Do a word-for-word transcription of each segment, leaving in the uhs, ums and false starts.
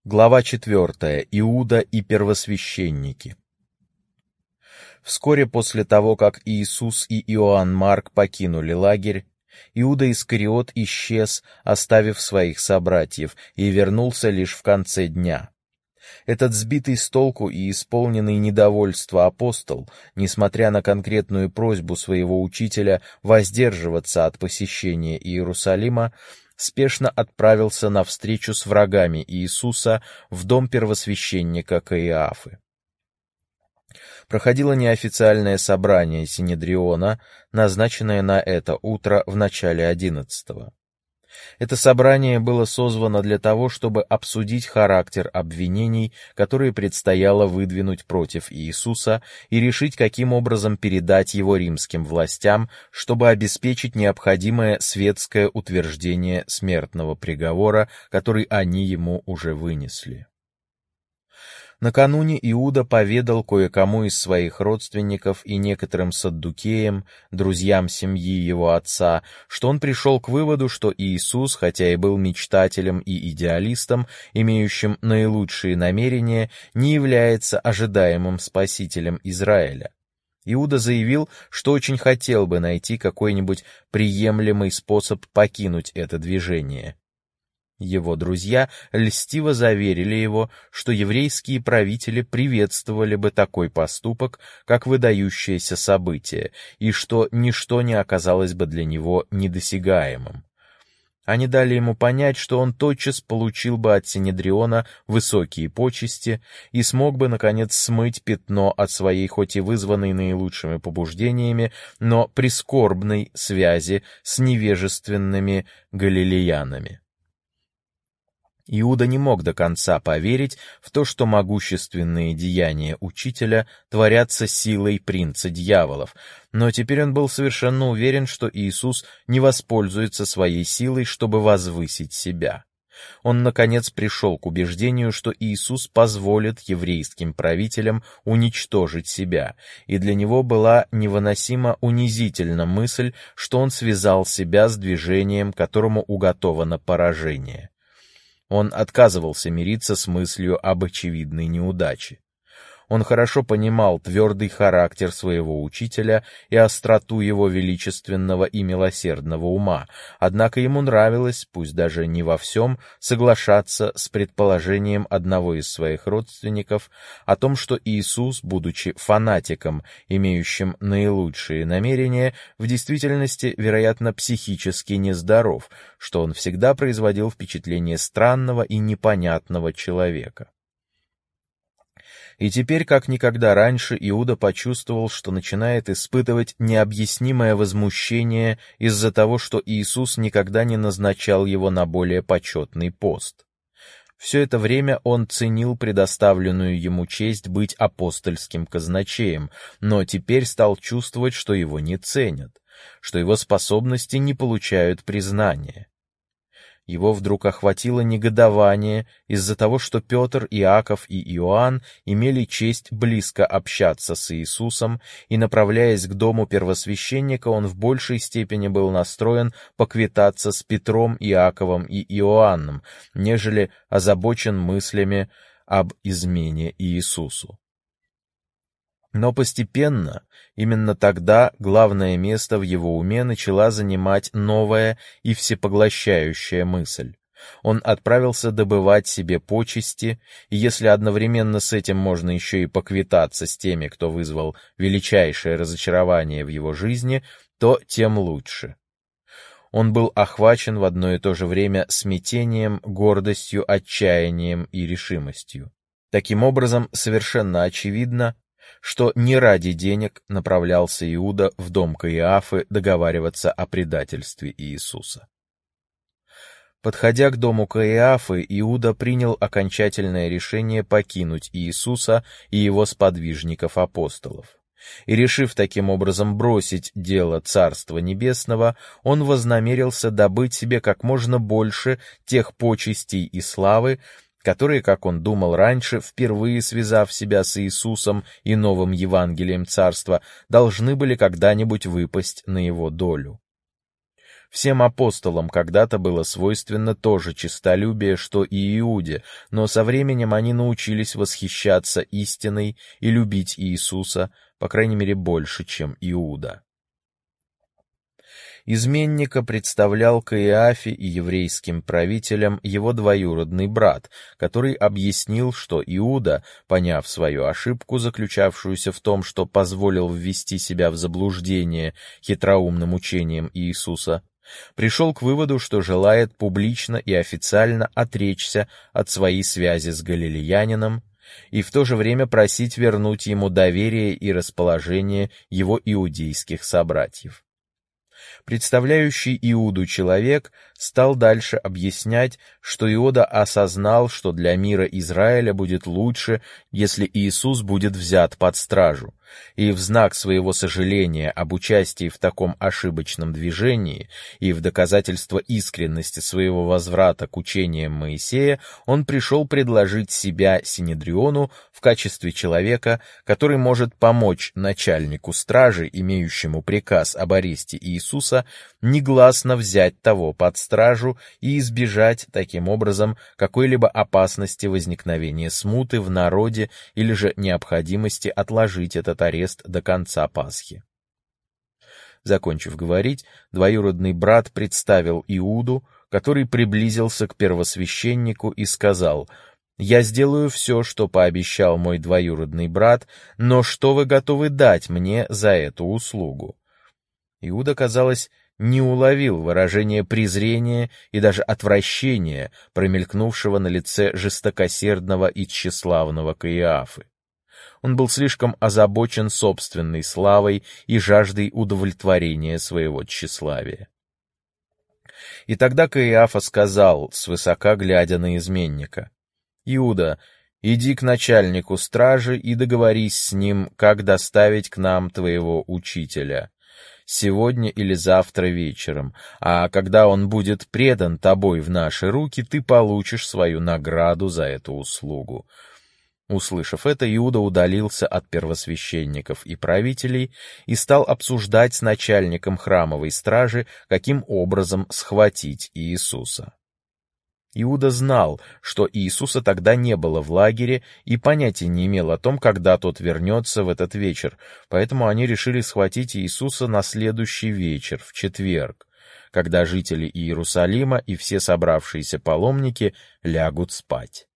Глава четвертая. Иуда и первосвященники. Вскоре после того, как Иисус и Иоанн Марк покинули лагерь, Иуда Искариот исчез, оставив своих собратьев, и вернулся лишь в конце дня. Этот сбитый с толку и исполненный недовольства апостол, несмотря на конкретную просьбу своего учителя воздерживаться от посещения Иерусалима, спешно отправился на встречу с врагами Иисуса в дом первосвященника Каиафы. Проходило неофициальное собрание Синедриона, назначенное на это утро в начале одиннадцатого. Это собрание было созвано для того, чтобы обсудить характер обвинений, которые предстояло выдвинуть против Иисуса, и решить, каким образом передать его римским властям, чтобы обеспечить необходимое светское утверждение смертного приговора, который они ему уже вынесли. Накануне Иуда поведал кое-кому из своих родственников и некоторым саддукеям, друзьям семьи его отца, что он пришел к выводу, что Иисус, хотя и был мечтателем и идеалистом, имеющим наилучшие намерения, не является ожидаемым спасителем Израиля. Иуда заявил, что очень хотел бы найти какой-нибудь приемлемый способ покинуть это движение. Его друзья льстиво заверили его, что еврейские правители приветствовали бы такой поступок, как выдающееся событие, и что ничто не оказалось бы для него недосягаемым. Они дали ему понять, что он тотчас получил бы от Синедриона высокие почести и смог бы, наконец, смыть пятно от своей, хоть и вызванной наилучшими побуждениями, но прискорбной связи с невежественными галилеянами. Иуда не мог до конца поверить в то, что могущественные деяния учителя творятся силой принца дьяволов, но теперь он был совершенно уверен, что Иисус не воспользуется своей силой, чтобы возвысить себя. Он, наконец, пришел к убеждению, что Иисус позволит еврейским правителям уничтожить себя, и для него была невыносимо унизительна мысль, что он связал себя с движением, которому уготовано поражение. Он отказывался мириться с мыслью об очевидной неудаче. Он хорошо понимал твердый характер своего учителя и остроту его величественного и милосердного ума, однако ему нравилось, пусть даже не во всем, соглашаться с предположением одного из своих родственников о том, что Иисус, будучи фанатиком, имеющим наилучшие намерения, в действительности, вероятно, психически нездоров, что он всегда производил впечатление странного и непонятного человека. И теперь, как никогда раньше, Иуда почувствовал, что начинает испытывать необъяснимое возмущение из-за того, что Иисус никогда не назначал его на более почетный пост. Все это время он ценил предоставленную ему честь быть апостольским казначеем, но теперь стал чувствовать, что его не ценят, что его способности не получают признания. Его вдруг охватило негодование из-за того, что Петр, Иаков и Иоанн имели честь близко общаться с Иисусом, и, направляясь к дому первосвященника, он в большей степени был настроен поквитаться с Петром, Иаковом и Иоанном, нежели озабочен мыслями об измене Иисусу. Но постепенно, именно тогда, главное место в его уме начала занимать новая и всепоглощающая мысль. Он отправился добывать себе почести, и если одновременно с этим можно еще и поквитаться с теми, кто вызвал величайшее разочарование в его жизни, то тем лучше. Он был охвачен в одно и то же время смятением, гордостью, отчаянием и решимостью. Таким образом, совершенно очевидно, что не ради денег направлялся Иуда в дом Каиафы договариваться о предательстве Иисуса. Подходя к дому Каиафы, Иуда принял окончательное решение покинуть Иисуса и его сподвижников-апостолов. И, решив таким образом бросить дело Царства Небесного, он вознамерился добыть себе как можно больше тех почестей и славы, которые, как он думал раньше, впервые связав себя с Иисусом и новым Евангелием Царства, должны были когда-нибудь выпасть на его долю. Всем апостолам когда-то было свойственно то же честолюбие, что и Иуде, но со временем они научились восхищаться истиной и любить Иисуса, по крайней мере, больше, чем Иуда. Изменника представлял Каиафе и еврейским правителям его двоюродный брат, который объяснил, что Иуда, поняв свою ошибку, заключавшуюся в том, что позволил ввести себя в заблуждение хитроумным учением Иисуса, пришел к выводу, что желает публично и официально отречься от своей связи с галилеянином и в то же время просить вернуть ему доверие и расположение его иудейских собратьев. Представляющий Иуду человек стал дальше объяснять, что Иуда осознал, что для мира Израиля будет лучше, если Иисус будет взят под стражу, и в знак своего сожаления об участии в таком ошибочном движении и в доказательство искренности своего возврата к учениям Моисея он пришел предложить себя Синедриону в качестве человека, который может помочь начальнику стражи, имеющему приказ об аресте Иисуса, негласно взять того под стражу и избежать таким образом какой-либо опасности возникновения смуты в народе или же необходимости отложить этот арест до конца Пасхи. Закончив говорить, двоюродный брат представил Иуду, который приблизился к первосвященнику и сказал: «Я сделаю все, что пообещал мой двоюродный брат, но что вы готовы дать мне за эту услугу?» Иуда, казалось, не уловил выражение презрения и даже отвращения, промелькнувшего на лице жестокосердного и тщеславного Каиафы. Он был слишком озабочен собственной славой и жаждой удовлетворения своего тщеславия. И тогда Каиафа сказал, свысока глядя на изменника: «Иуда, иди к начальнику стражи и договорись с ним, как доставить к нам твоего учителя, сегодня или завтра вечером, а когда он будет предан тобой в наши руки, ты получишь свою награду за эту услугу». Услышав это, Иуда удалился от первосвященников и правителей и стал обсуждать с начальником храмовой стражи, каким образом схватить Иисуса. Иуда знал, что Иисуса тогда не было в лагере и понятия не имел о том, когда тот вернется в этот вечер, поэтому они решили схватить Иисуса на следующий вечер, в четверг, когда жители Иерусалима и все собравшиеся паломники лягут спать.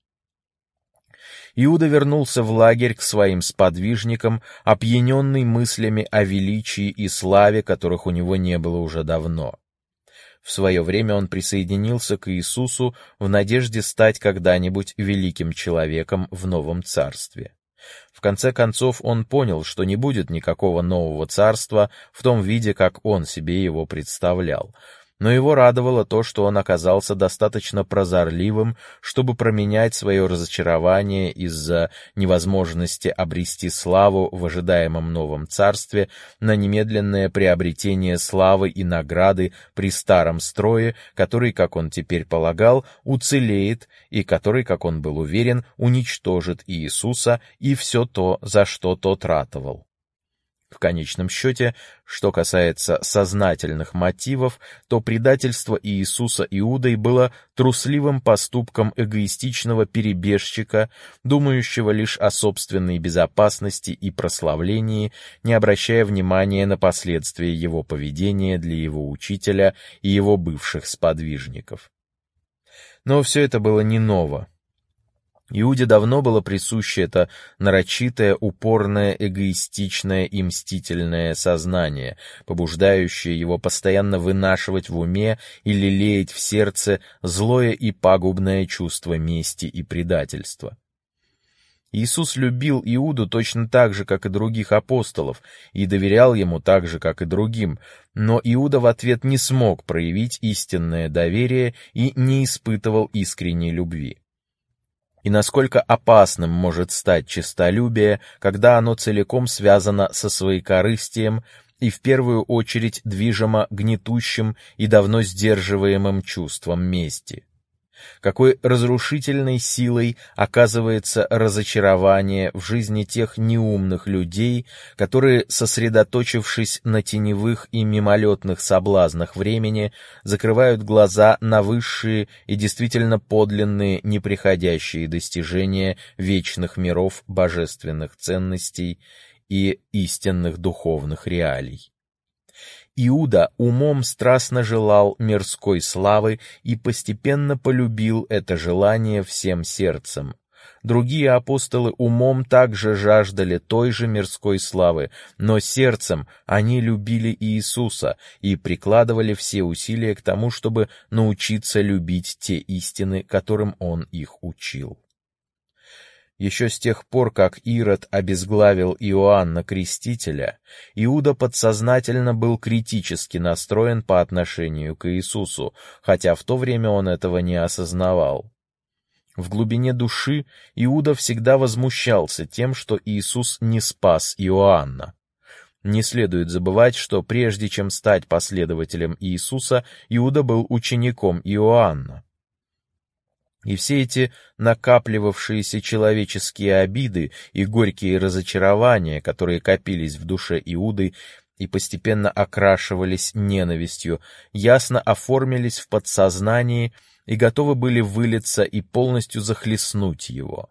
Иуда вернулся в лагерь к своим сподвижникам, опьяненный мыслями о величии и славе, которых у него не было уже давно. В свое время он присоединился к Иисусу в надежде стать когда-нибудь великим человеком в новом царстве. В конце концов он понял, что не будет никакого нового царства в том виде, как он себе его представлял. Но его радовало то, что он оказался достаточно прозорливым, чтобы променять свое разочарование из-за невозможности обрести славу в ожидаемом новом царстве на немедленное приобретение славы и награды при старом строе, который, как он теперь полагал, уцелеет и который, как он был уверен, уничтожит Иисуса и все то, за что тот ратовал. В конечном счете, что касается сознательных мотивов, то предательство Иисуса Иудой было трусливым поступком эгоистичного перебежчика, думающего лишь о собственной безопасности и прославлении, не обращая внимания на последствия его поведения для его учителя и его бывших сподвижников. Но все это было не ново. Иуде давно было присуще это нарочитое, упорное, эгоистичное и мстительное сознание, побуждающее его постоянно вынашивать в уме и лелеять в сердце злое и пагубное чувство мести и предательства. Иисус любил Иуду точно так же, как и других апостолов, и доверял ему так же, как и другим, но Иуда в ответ не смог проявить истинное доверие и не испытывал искренней любви. И насколько опасным может стать честолюбие, когда оно целиком связано со своекорыстием и в первую очередь движимо гнетущим и давно сдерживаемым чувством мести. какой разрушительной силой оказывается разочарование в жизни тех неумных людей, которые, сосредоточившись на теневых и мимолетных соблазнах времени, закрывают глаза на высшие и действительно подлинные неприходящие достижения вечных миров божественных ценностей и истинных духовных реалий. Иуда умом страстно желал мирской славы и постепенно полюбил это желание всем сердцем. Другие апостолы умом также жаждали той же мирской славы, но сердцем они любили Иисуса и прикладывали все усилия к тому, чтобы научиться любить те истины, которым Он их учил. Еще с тех пор, как Ирод обезглавил Иоанна Крестителя, Иуда подсознательно был критически настроен по отношению к Иисусу, хотя в то время он этого не осознавал. В глубине души Иуда всегда возмущался тем, что Иисус не спас Иоанна. Не следует забывать, что прежде чем стать последователем Иисуса, Иуда был учеником Иоанна. И все эти накапливавшиеся человеческие обиды и горькие разочарования, которые копились в душе Иуды и постепенно окрашивались ненавистью, ясно оформились в подсознании и готовы были вылиться и полностью захлестнуть его.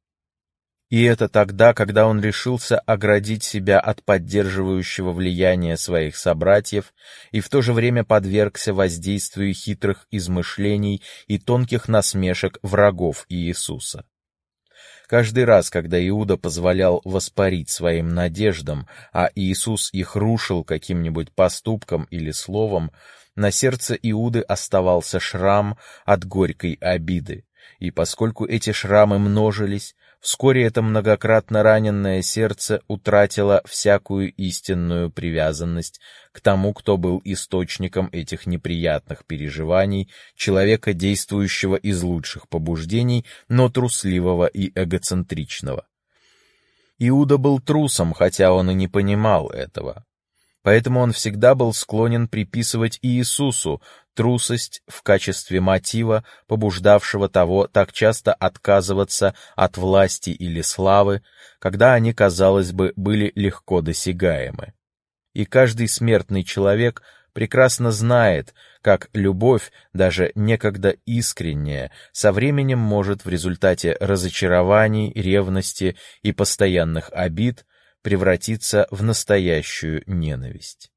И это тогда, когда он решился оградить себя от поддерживающего влияния своих собратьев и в то же время подвергся воздействию хитрых измышлений и тонких насмешек врагов Иисуса. Каждый раз, когда Иуда позволял воспарить своим надеждам, а Иисус их рушил каким-нибудь поступком или словом, на сердце Иуды оставался шрам от горькой обиды, и поскольку эти шрамы множились, вскоре это многократно раненное сердце утратило всякую истинную привязанность к тому, кто был источником этих неприятных переживаний, человека, действующего из лучших побуждений, но трусливого и эгоцентричного. Иуда был трусом, хотя он и не понимал этого. Поэтому он всегда был склонен приписывать Иисусу трусость в качестве мотива, побуждавшего того так часто отказываться от власти или славы, когда они, казалось бы, были легко досягаемы. И каждый смертный человек прекрасно знает, как любовь, даже некогда искренняя, со временем может в результате разочарований, ревности и постоянных обид превратиться в настоящую ненависть.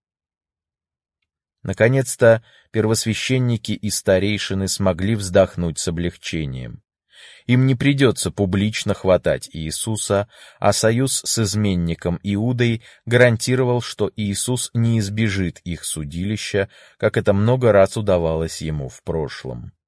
Наконец-то первосвященники и старейшины смогли вздохнуть с облегчением. Им не придется публично хватать Иисуса, а союз с изменником Иудой гарантировал, что Иисус не избежит их судилища, как это много раз удавалось ему в прошлом.